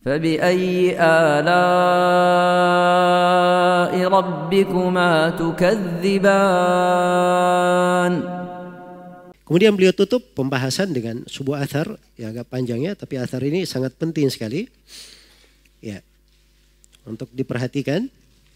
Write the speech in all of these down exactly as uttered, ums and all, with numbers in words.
فبأي آلاء ربكما تكذبان. Kemudian beliau tutup pembahasan dengan sebuah athar yang agak panjangnya, tapi athar ini sangat penting sekali ya untuk diperhatikan.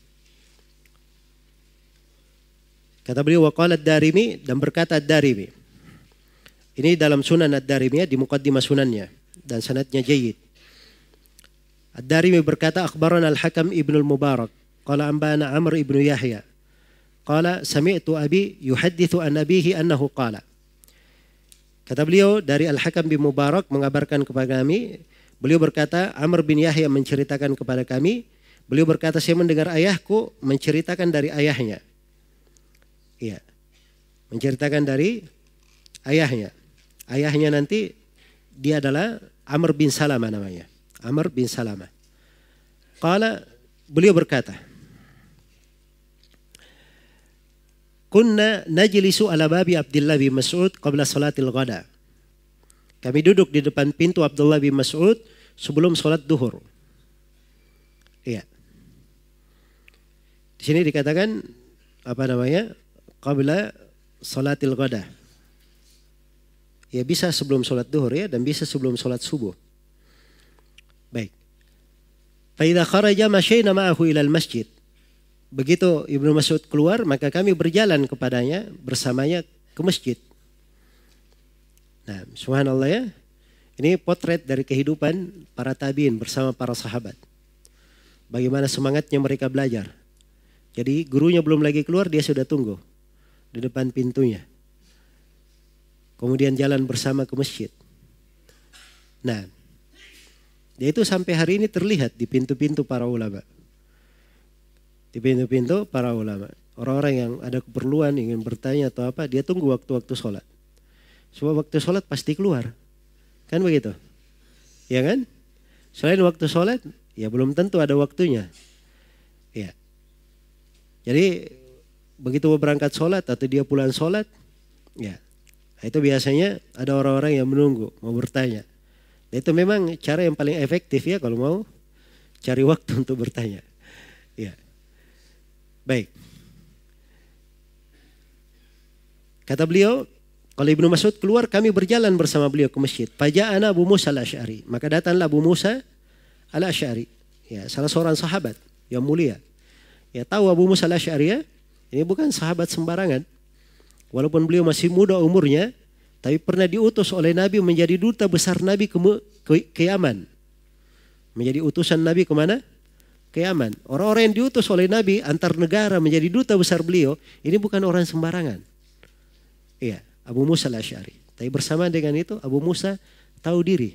Kata beliau, waqala ad-Darimi, dan berkata ad-Darimi. Ini dalam Sunan ad-Darimi di muqaddimah sunannya dan sanadnya jayyid. Ad-Darimi berkata, akhbarana al-Hakam ibn al-Mubarak qala anbana Amr ibn Yahya qala sami'tu abi yuhaddithu an abihi annahu qala. Kata beliau, dari Al-Hakam bin Mubarak mengabarkan kepada kami, beliau berkata, Amr bin Yahya menceritakan kepada kami, beliau berkata, saya mendengar ayahku menceritakan dari ayahnya. Iya. Menceritakan dari ayahnya. Ayahnya nanti dia adalah Amr bin Salamah namanya. Amr bin Salamah. Qala, beliau berkata, kunna najlisu ala babi Abdullah bin Mas'ud qabla salatil ghada. Kami duduk di depan pintu Abdullah bin Mas'ud sebelum salat duhur. Iya. Di sini dikatakan apa namanya? Qabla salatil ghada. Ya bisa sebelum salat duhur ya, dan bisa sebelum salat subuh. Baik. Fa idza kharaja masyayna ma'ahu ila al-masjid. Begitu Ibnu Mas'ud keluar, maka kami berjalan kepadanya bersamanya ke masjid. Nah, subhanallah ya. Ini potret dari kehidupan para tabi'in bersama para sahabat. Bagaimana semangatnya mereka belajar. Jadi gurunya belum lagi keluar, dia sudah tunggu di depan pintunya. Kemudian jalan bersama ke masjid. Nah, itu sampai hari ini terlihat di pintu-pintu para ulama. Di pintu-pintu para ulama. Orang-orang yang ada keperluan, ingin bertanya atau apa, dia tunggu waktu-waktu sholat. Sebab waktu sholat pasti keluar. Kan begitu? Ya kan? Selain waktu sholat, ya belum tentu ada waktunya. Ya. Jadi begitu berangkat sholat atau dia pulang sholat, ya itu biasanya ada orang-orang yang menunggu, mau bertanya. Nah, itu memang cara yang paling efektif ya kalau mau cari waktu untuk bertanya. Ya. Baik. Kata beliau, kalau Ibnu Mas'ud keluar, kami berjalan bersama beliau ke masjid. Faja'ana Abu Musa al-Asy'ari. Maka datanglah Abu Musa al-Asy'ari. Ya, salah seorang sahabat yang mulia. Ya, tahu Abu Musa al-Asy'ari ya? Ini bukan sahabat sembarangan. Walaupun beliau masih muda umurnya, tapi pernah diutus oleh Nabi menjadi duta besar Nabi ke, ke, ke Yaman. Menjadi utusan Nabi kemana? Ke Yaman. Orang-orang yang diutus oleh Nabi antar negara menjadi duta besar beliau, ini bukan orang sembarangan. Iya, Abu Musa al-Asy'ari. Tapi bersama dengan itu, Abu Musa tahu diri.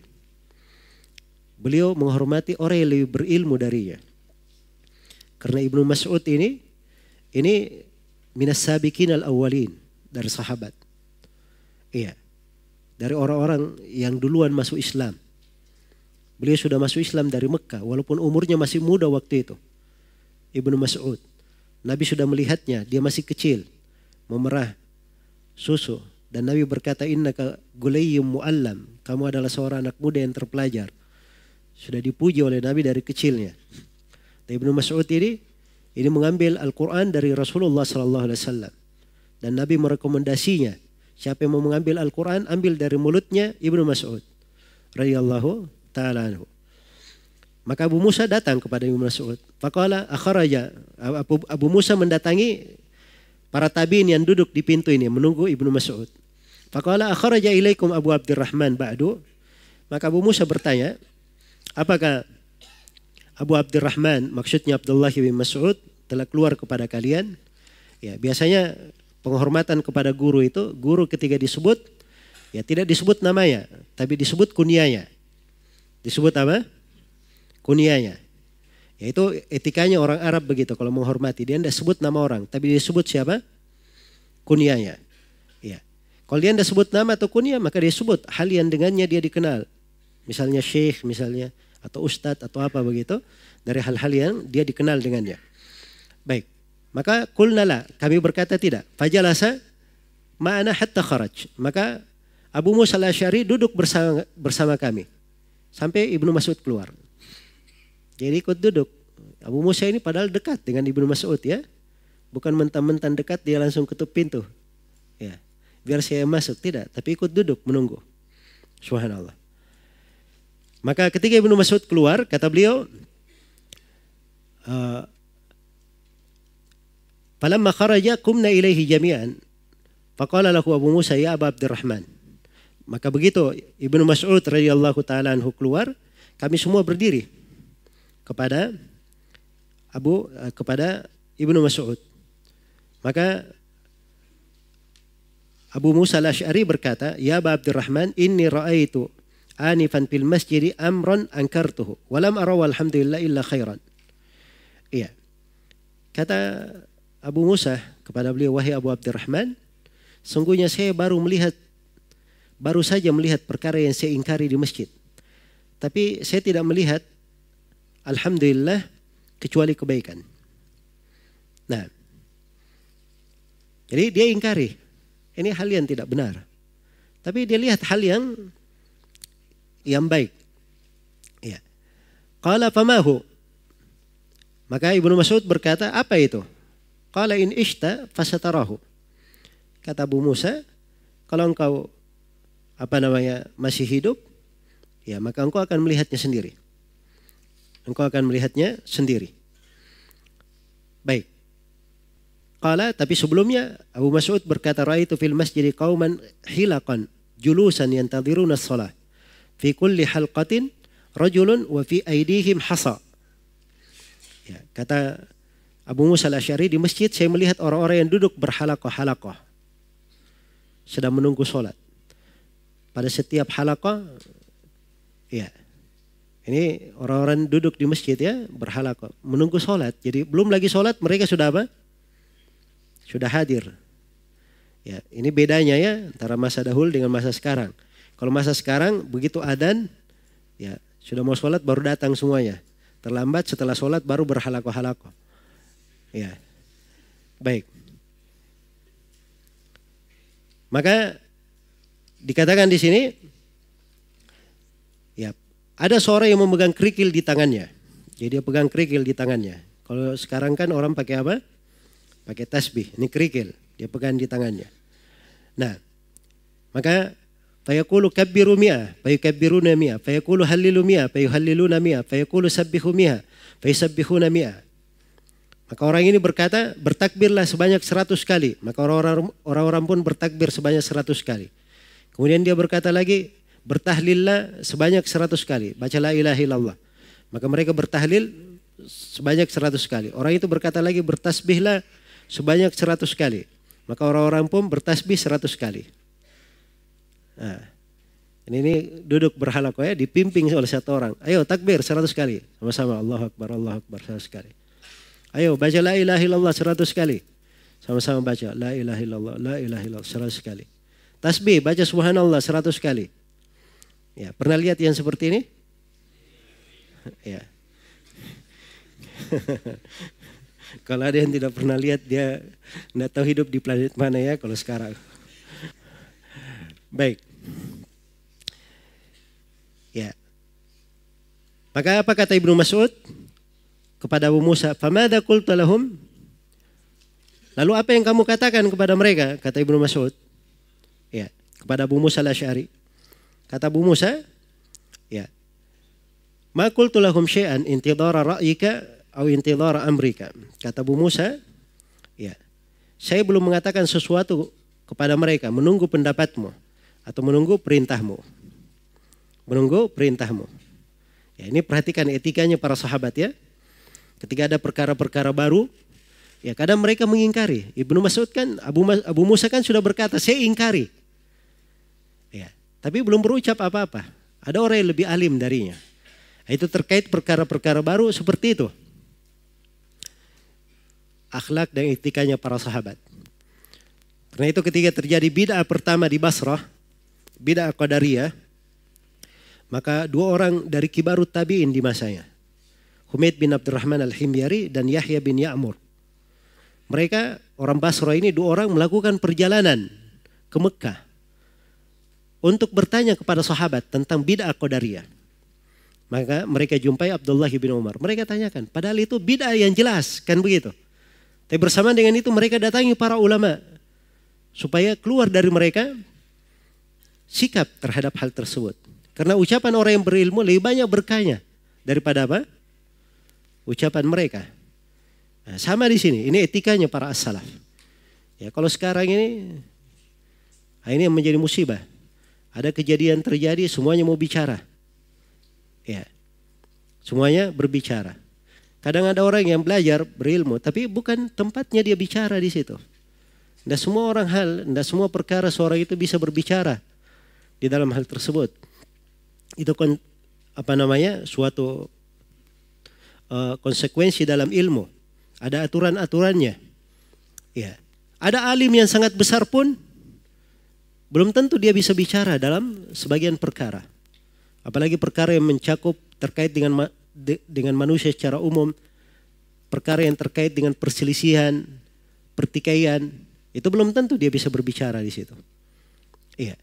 Beliau menghormati orang yang lebih berilmu darinya. Karena Ibnu Mas'ud ini, ini minas sabiqin al-awwalin, dari sahabat. Iya. Dari orang-orang yang duluan masuk Islam. Beliau sudah masuk Islam dari Mekah walaupun umurnya masih muda waktu itu. Ibnu Mas'ud. Nabi sudah melihatnya, dia masih kecil, memerah susu, dan Nabi berkata, innaka gulayyum mu'allam, kamu adalah seorang anak muda yang terpelajar. Sudah dipuji oleh Nabi dari kecilnya. Dan Ibnu Mas'ud ini ini mengambil Al-Quran dari Rasulullah sallallahu alaihi wasallam. Dan Nabi merekomendasinya, siapa yang mau mengambil Al-Quran, ambil dari mulutnya Ibnu Mas'ud radhiyallahu ta'ala anhu. Maka Abu Musa datang kepada Ibnu Mas'ud. Faqala akharaja. Abu, Abu Musa mendatangi para tabi'in yang duduk di pintu ini menunggu Ibnu Mas'ud. Faqala akharaja ilaikum Abu Abdurrahman ba'du. Maka Abu Musa bertanya, apakah Abu Abdurrahman, maksudnya Abdullah bin Mas'ud, telah keluar kepada kalian? Ya, biasanya penghormatan kepada guru itu, guru ketika disebut, ya tidak disebut namanya, tapi disebut kunyanya. Disebut apa? Kunyanya. Yaitu etikanya orang Arab begitu, kalau menghormati. Dia tidak sebut nama orang, tapi dia sebut siapa? Kunyanya. Ya. Kalau dia tidak sebut nama atau kunyah, maka dia sebut hal yang dengannya dia dikenal. Misalnya syekh, misalnya, atau ustadz, atau apa begitu. Dari hal-hal yang dia dikenal dengannya. Baik. Maka kulnala, kami berkata tidak. Fajalasa ma'ana hatta kharaj. Maka Abu Musa al-Asy'ari duduk bersama, bersama kami. Sampai Ibnu Mas'ud keluar. Jadi ikut duduk. Abu Musa ini padahal dekat dengan Ibnu Mas'ud ya. Bukan mentang-mentang dekat dia langsung ketuk pintu. Ya, biar saya masuk, tidak. Tapi ikut duduk menunggu. Subhanallah. Maka ketika Ibnu Mas'ud keluar, kata beliau, uh, falamma kharaja qumna ilaihi jami'an. Faqala lahu Abu Musa ya Aba Abdurrahman. Maka begitu Ibnu Mas'ud radhiyallahu taala anhu keluar, kami semua berdiri kepada Abu kepada Ibnu Mas'ud. Maka Abu Musa al-Asy'ari berkata, "Ya Aba Abdurrahman, inni ra'aitu anifan fil masjid amran ankartuhu wa lam ara walhamdulillah illa khairan." Iya. Kata Abu Musa kepada beliau, "Wahai Abu Abdurrahman, sungguhnya saya baru melihat baru saja melihat perkara yang saya ingkari di masjid. Tapi saya tidak melihat alhamdulillah kecuali kebaikan." Nah, jadi dia ingkari. Ini hal yang tidak benar. Tapi dia lihat hal yang yang baik. Ya. Qala famahu. Maka Ibnu Mas'ud berkata, apa itu? Qala in ishta fasatarahu. Kata Abu Musa, kalau engkau apa namanya masih hidup, ya maka engkau akan melihatnya sendiri. Engkau akan melihatnya sendiri. Baik. Qala, tapi sebelumnya Abu Mas'ud berkata, ra'aitu fil masjid qauman hilaqan julusan yantadhiruna as-shalah. Fi kulli halqatin rajulun wa fi aydihim hasa. Ya, kata Abu Musa al-Asy'ari, di masjid saya melihat orang-orang yang duduk berhalaqah-halaqah sedang menunggu sholat. Pada setiap halaqah, ya, ini orang-orang duduk di masjid ya berhalaqah menunggu sholat. Jadi belum lagi sholat mereka sudah apa? Sudah hadir. Ya, ini bedanya ya antara masa dahulu dengan masa sekarang. Kalau masa sekarang begitu adzan, ya sudah mau sholat baru datang semuanya. Terlambat setelah sholat baru berhalaqah-halaqah. Ya, baik. Maka dikatakan di sini, ya ada seorang yang memegang kerikil di tangannya. Jadi dia pegang kerikil di tangannya. Kalau sekarang kan orang pakai apa? Pakai tasbih. Ini kerikil, dia pegang di tangannya. Nah, maka fayaqulu kabbiru mi'ah, fayukabbiruna mi'ah, fayaqulu hallilu mi'ah, fayuhalliluna mi'ah, fayaqulu sabbihu mi'ah, fayusabbihuna mi'ah. Maka orang ini berkata, bertakbirlah sebanyak seratus kali. Maka orang-orang orang-orang pun bertakbir sebanyak seratus kali. Kemudian dia berkata lagi, bertahlillah sebanyak seratus kali. Baca la ilaha illallah. Maka mereka bertahlil sebanyak seratus kali. Orang itu berkata lagi, bertasbihlah sebanyak seratus kali. Maka orang-orang pun bertasbih seratus kali. Nah, ini, ini duduk berhalaqah ya, dipimpin oleh satu orang. Ayo takbir seratus kali. Sama-sama Allahu Akbar, Allahu Akbar seratus kali. Ayo baca la ilaha illallah seratus kali. Sama-sama baca la ilaha illallah, la ilaha illallah seratus kali. Tasbih baca subhanallah seratus kali. Ya, pernah lihat yang seperti ini? Ya. Kalau ada yang tidak pernah lihat, dia tidak tahu hidup di planet mana ya kalau sekarang. Baik. Ya. Maka apa kata Ibnu Mas'ud kepada Abu Musa? Famadza qulta lahum? Lalu apa yang kamu katakan kepada mereka? Kata Ibnu Mas'ud. Ya, kepada Abu Musa al-Asy'ari. Kata Abu Musa, ya. Ma qultu lahum syai'an intidhara ra'yika aw intidhara amrika. Kata Abu Musa, ya. Saya belum mengatakan sesuatu kepada mereka, menunggu pendapatmu atau menunggu perintahmu. Menunggu perintahmu. Ya, ini perhatikan etikanya para sahabat ya. Ketika ada perkara-perkara baru, ya kadang mereka mengingkari. Ibnu Mas'ud kan, Abu, Abu Musa kan sudah berkata, saya ingkari. Ya, tapi belum berucap apa-apa. Ada orang yang lebih alim darinya. Itu terkait perkara-perkara baru seperti itu. Akhlak dan etikanya para sahabat. Karena itu ketika terjadi bid'ah pertama di Basrah, bid'ah Qadariyah, maka dua orang dari kibarut tabi'in di masanya, Humaid bin Abdurrahman al-Himyari dan Yahya bin Ya'mur. Mereka orang Basrah ini dua orang melakukan perjalanan ke Mekah untuk bertanya kepada sahabat tentang bid'ah Qadariyah. Maka mereka jumpai Abdullah bin Umar. Mereka tanyakan, padahal itu bid'ah yang jelas, kan begitu. Tapi bersamaan dengan itu mereka datangi para ulama supaya keluar dari mereka sikap terhadap hal tersebut. Karena ucapan orang yang berilmu lebih banyak berkahnya daripada apa? Ucapan mereka. Nah, sama di sini, ini etikanya para as-salaf. Ya, kalau sekarang ini, nah ini yang menjadi musibah. Ada kejadian terjadi, semuanya mau bicara. Ya, semuanya berbicara. Kadang ada orang yang belajar berilmu, tapi bukan tempatnya dia bicara di situ. Tidak semua orang hal, tidak semua perkara seorang itu bisa berbicara di dalam hal tersebut. Itu kon, apa namanya, suatu uh, konsekuensi dalam ilmu. Ada aturan-aturannya. Ya, ada alim yang sangat besar pun belum tentu dia bisa bicara dalam sebagian perkara. Apalagi perkara yang mencakup terkait dengan dengan manusia secara umum, perkara yang terkait dengan perselisihan, pertikaian, itu belum tentu dia bisa berbicara di situ. Iya.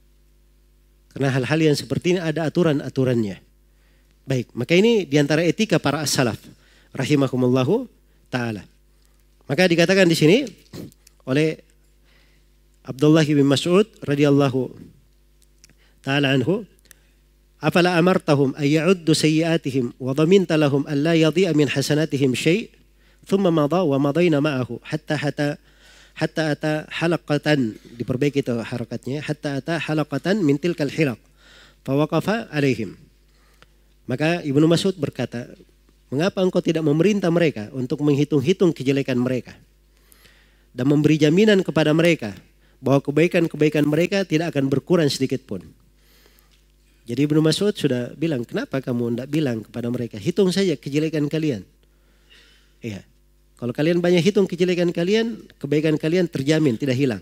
Karena hal-hal yang seperti ini ada aturan-aturannya. Baik, maka ini diantara etika para as-salaf rahimahumullahu ta'ala. Maka dikatakan di sini oleh Abdullah bin Mas'ud radhiyallahu ta'ala anhu, afala amartahum ay ya'uddu sayyi'atihim wa dhaminta lahum an la yadhi'a min hasanatihim syai' thumma madha wa madayna ma'ahu hatta hatta hatta ata halaqatan, diperbaiki itu harakatnya, hatta ata halaqatan min tilkal hilaq fa waqafa alaihim. Maka Ibnu Mas'ud berkata, mengapa engkau tidak memerintah mereka untuk menghitung-hitung kejelekan mereka dan memberi jaminan kepada mereka bahwa kebaikan-kebaikan mereka tidak akan berkurang sedikit pun. Jadi Ibnu Mas'ud sudah bilang, kenapa kamu tidak bilang kepada mereka, hitung saja kejelekan kalian. Iya. Kalau kalian banyak hitung kejelekan kalian, kebaikan kalian terjamin, tidak hilang.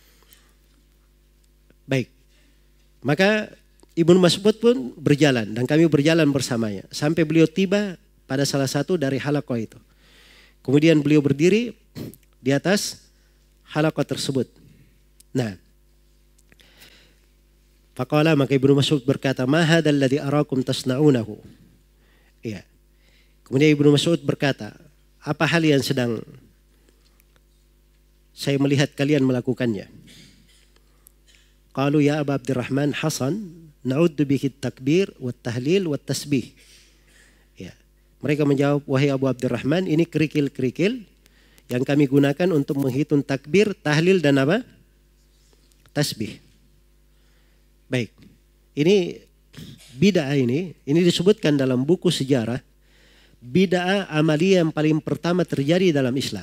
Baik. Maka Ibnu Mas'ud pun berjalan dan kami berjalan bersamanya. Sampai beliau tiba pada salah satu dari halaqah itu. Kemudian beliau berdiri di atas halaqah tersebut. Nah, faqala, maka Ibnu Mas'ud berkata, ma hadzal ladzi arakum tasna'unahu. Iya. Kemudian Ibnu Mas'ud berkata, apa hal yang sedang saya melihat kalian melakukannya? Qalu ya Aba Abdurrahman Hasan, na'uddu bihi takbir wa tahlil wa tasbih. Ya. Mereka menjawab, wahai Abu Abdurrahman, ini kerikil-kerikil yang kami gunakan untuk menghitung takbir, tahlil dan apa? Tasbih. Baik. Ini bid'ah ini, ini disebutkan dalam buku sejarah, bid'ah amaliyah yang paling pertama terjadi dalam Islam.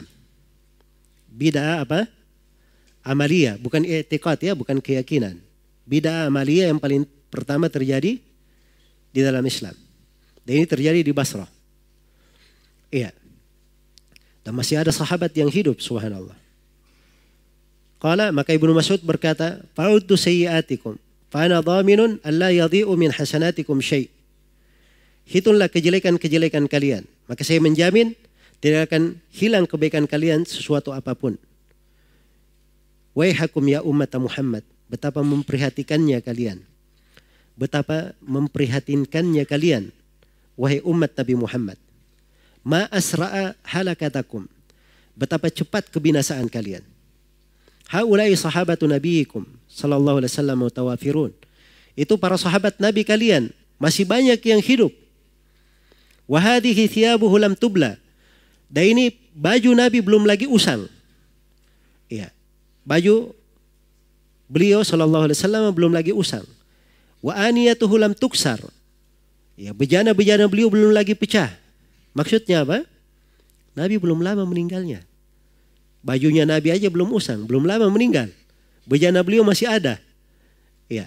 Bid'ah apa? Amaliyah, bukan i'tiqad ya, bukan keyakinan. Bid'ah amaliyah yang paling pertama terjadi di dalam Islam. Dan ini terjadi di Basrah. Iya. Dan masih ada sahabat yang hidup, subhanallah. Qala, maka Ibnu Mas'ud berkata, fa'uddu sayyi'atikum, fa ana dhaminun an la yadhi'u min hasanatikum syai'. Hitunglah kejelekan-kejelekan kalian, maka saya menjamin tidak akan hilang kebaikan kalian sesuatu apapun. Waihakum ya umat Muhammad, betapa memperhatikannya kalian. Betapa memprihatinkannya kalian, wahai umat Nabi Muhammad. Ma asra'a halakatakum, betapa cepat kebinasaan kalian. Haulai sahabatu nabiyikum sallallahu alaihi wasallam mutawafirun. Itu para sahabat Nabi kalian, masih banyak yang hidup. Wa hadhihi thiyabuhu lam tubla. Dan ini baju Nabi belum lagi usang. Iya. Baju beliau sallallahu alaihi wasallam belum lagi usang. Wa aniyatuhu lam tuksar. Ya, bejana-bejana beliau belum lagi pecah. Maksudnya apa? Nabi belum lama meninggalnya. Bajunya Nabi aja belum usang, belum lama meninggal. Bejana beliau masih ada. Ya.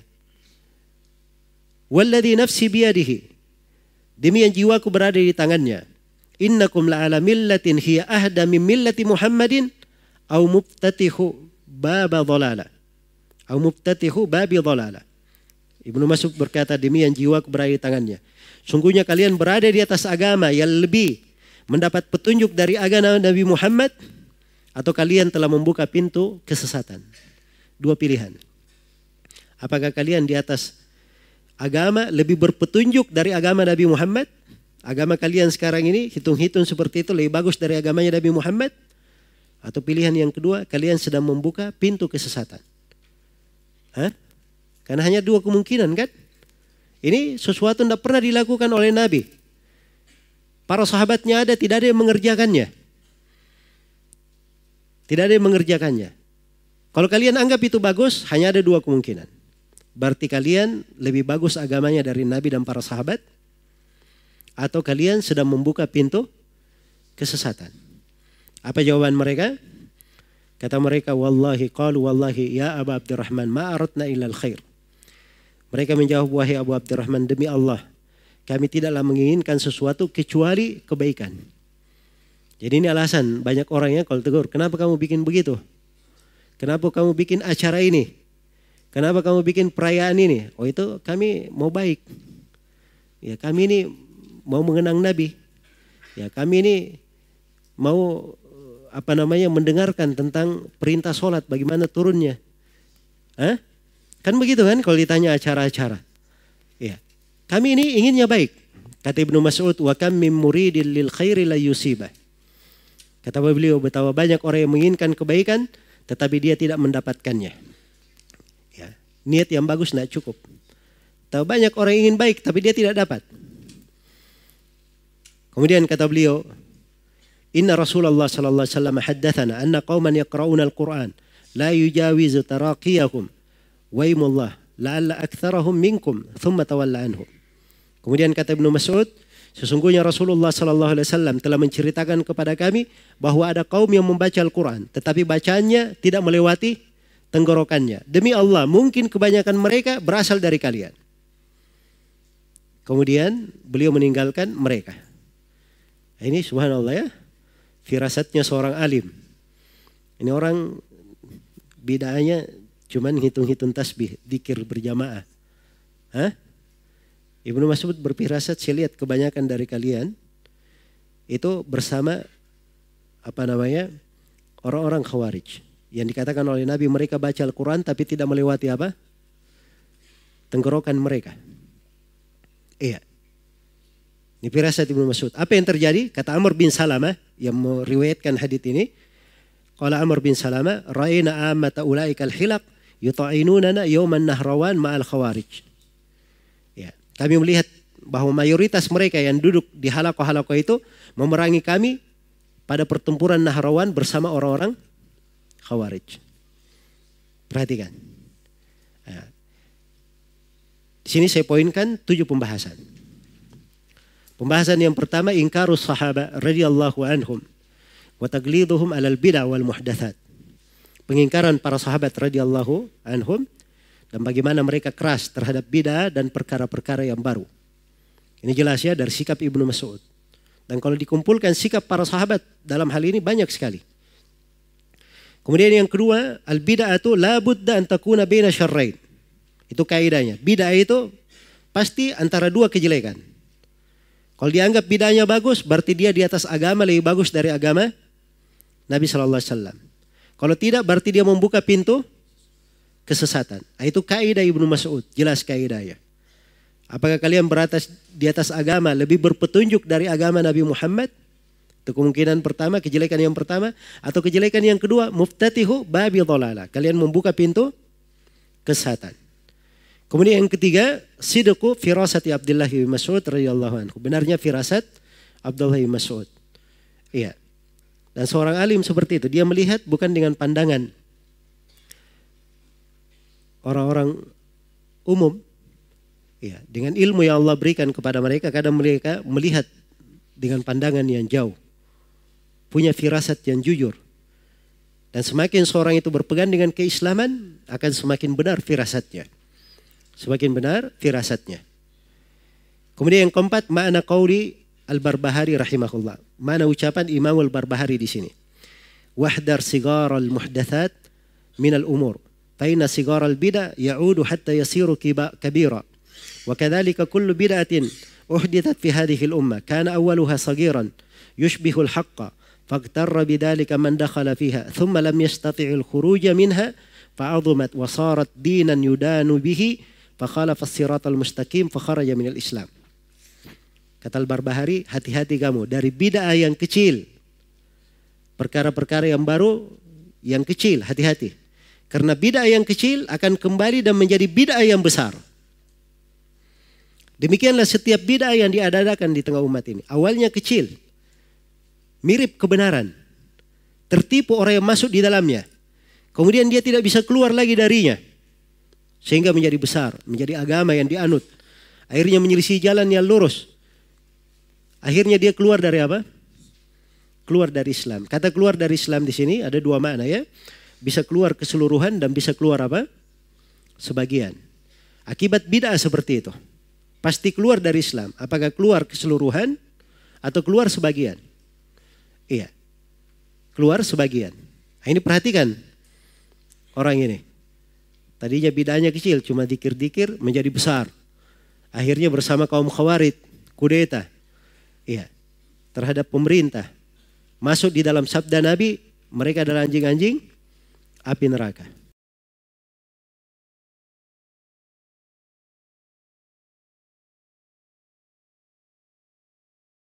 Walladzi nafsi biyadihi, demi yang jiwaku berada di tangannya. Innakum la'ala millatin hiya ahda min millati Muhammadin au mubtatihu baba dhalala. Au mubtatihu babi dhalala. Ibnu Mas'ud berkata, demi yang jiwaku berada di tangannya. Sungguhnya kalian berada di atas agama yang lebih mendapat petunjuk dari agama Nabi Muhammad, atau kalian telah membuka pintu kesesatan. Dua pilihan. Apakah kalian di atas agama lebih berpetunjuk dari agama Nabi Muhammad? Agama kalian sekarang ini hitung-hitung seperti itu lebih bagus dari agamanya Nabi Muhammad? Atau pilihan yang kedua, kalian sedang membuka pintu kesesatan? Hah? Karena hanya dua kemungkinan kan? Ini sesuatu yang tidak pernah dilakukan oleh Nabi. Para sahabatnya ada, tidak ada yang mengerjakannya. Tidak ada yang mengerjakannya. Kalau kalian anggap itu bagus, hanya ada dua kemungkinan. Berarti kalian lebih bagus agamanya dari Nabi dan para sahabat, atau kalian sedang membuka pintu kesesatan. Apa jawaban mereka? Kata mereka, wallahi qalu wallahi ya Aba Abdurrahman ma aradna illa al-khair. Mereka menjawab, wahai Abu Abdurrahman, demi Allah, kami tidaklah menginginkan sesuatu kecuali kebaikan. Jadi ini alasan banyak orang ya kalau tegur, kenapa kamu bikin begitu? Kenapa kamu bikin acara ini? Kenapa kamu bikin perayaan ini? Oh itu kami mau baik. Ya kami ini mau mengenang Nabi. Ya kami ini mau apa namanya mendengarkan tentang perintah sholat, bagaimana turunnya. Hah? Kan begitu kan kalau ditanya acara-acara. Ya. Kami ini inginnya baik. Kata Ibnu Mas'ud, wa kam min muridin lil khairi la yusibah. Kata beliau, betapa banyak orang yang menginginkan kebaikan tetapi dia tidak mendapatkannya. Ya. Niat yang bagus tidak cukup. Betapa banyak orang yang ingin baik tapi dia tidak dapat. Kemudian kata beliau, Inna Rasulullah sallallahu alaihi wasallam haddatsana anna qauman yaqra'una al-Qur'an la yujawizu taraqiyahum wa imullah la'alla aktsarahum minkum thumma tawalla anhum. Kemudian kata Ibnu Mas'ud, sesungguhnya Rasulullah sallallahu alaihi wasallam telah menceritakan kepada kami bahwa ada kaum yang membaca Al-Qur'an tetapi bacanya tidak melewati tenggorokannya. Demi Allah, mungkin kebanyakan mereka berasal dari kalian. Kemudian beliau meninggalkan mereka. Ini subhanallah ya, firasatnya seorang alim. Ini orang bid'ahnya cuman hitung-hitung tasbih, dzikir berjamaah. Hah? Ibnu Mas'ud berfirasat, saya lihat kebanyakan dari kalian itu bersama apa namanya orang-orang Khawarij. Yang dikatakan oleh Nabi mereka baca Al-Quran tapi tidak melewati apa? Tenggorokan mereka. Iya. Ini firasat Ibnu Mas'ud. Apa yang terjadi? Kata Amr bin Salamah yang meriwayatkan hadits ini. Qala Amr bin Salamah, ra'ayna ammata ulaika al-hilaq yuta'inunana yawman nahrawan ma'al khawarij. Ya, kami melihat bahwa mayoritas mereka yang duduk di halaqah-halaqah itu memerangi kami pada pertempuran Nahrawan bersama orang-orang Khawarij. Perhatikan. Ya. Di sini saya poinkan tujuh pembahasan. Pembahasan yang pertama, ingkarus sahaba radhiyallahu anhum wa tagliduhum alal bid'ah wal muhdatsat. Pengingkaran para sahabat radhiyallahu anhum dan bagaimana mereka keras terhadap bid'ah dan perkara-perkara yang baru. Ini jelas ya dari sikap Ibnu Mas'ud. Dan kalau dikumpulkan sikap para sahabat dalam hal ini banyak sekali. Kemudian yang kedua, al-bid'atu la budda an takuna baina syarrain. Itu kaidahnya. Bid'ah itu pasti antara dua kejelekan. Kalau dianggap bid'ahnya bagus, berarti dia di atas agama lebih bagus dari agama Nabi sallallahu alaihi wasallam. Kalau tidak, berarti dia membuka pintu kesesatan. Itu kaidah Ibnu Mas'ud, jelas kaidahnya. Apakah kalian beratas di atas agama lebih berpetunjuk dari agama Nabi Muhammad? Itu kemungkinan pertama, kejelekan yang pertama. Atau kejelekan yang kedua, muftatihu babi dhalala. Kalian membuka pintu kesesatan. Kemudian yang ketiga, sidqu firasati Abdullah bin Mas'ud radhiyallahu anhu. Benarnya firasat Abdullah bin Mas'ud. Iya. Dan seorang alim seperti itu, dia melihat bukan dengan pandangan orang-orang umum. Ya, dengan ilmu yang Allah berikan kepada mereka, kadang mereka melihat dengan pandangan yang jauh. Punya firasat yang jujur. Dan semakin seorang itu berpegang dengan keislaman, akan semakin benar firasatnya. Semakin benar firasatnya. Kemudian yang keempat, makna qauli Al-Barbahari rahimahullah. Mana ucapan Imam Al-Barbahari di sini. Wahdar sigar al-muhdathat min al-umur. Faina sigar al-bid'ah ya'udu hatta yasiru kabira. وكذلك كل بدعة أحدثت في هذه الأمة كان أولها صغيرا يشبه الحق فاغتر بذلك من دخل فيها ثم لم يستطع الخروج منها فعظمت وصارت دينا يدان به fakhalafa as-siratal mustaqim fakharaja minal Islam. Kata Al-Barbahari, hati-hati kamu dari bid'ah yang kecil. Perkara-perkara yang baru, yang kecil, hati-hati. Karena bid'ah yang kecil akan kembali dan menjadi bid'ah yang besar. Demikianlah setiap bid'ah yang diadakan di tengah umat ini. Awalnya kecil, mirip kebenaran. Tertipu orang yang masuk di dalamnya. Kemudian dia tidak bisa keluar lagi darinya. Sehingga menjadi besar, menjadi agama yang dianut. Akhirnya menyelisih jalan yang lurus. Akhirnya dia keluar dari apa? Keluar dari Islam. Kata keluar dari Islam di sini ada dua makna ya. Bisa keluar keseluruhan dan bisa keluar apa? Sebagian. Akibat bid'ah seperti itu. Pasti keluar dari Islam. Apakah keluar keseluruhan atau keluar sebagian? Iya. Keluar sebagian. Nah, ini perhatikan orang ini. Tadinya bid'ahnya kecil, cuma dikir-dikir menjadi besar. Akhirnya bersama kaum Khawarij, kudeta. Iya. Terhadap pemerintah. Masuk di dalam sabda Nabi, mereka adalah anjing-anjing api neraka.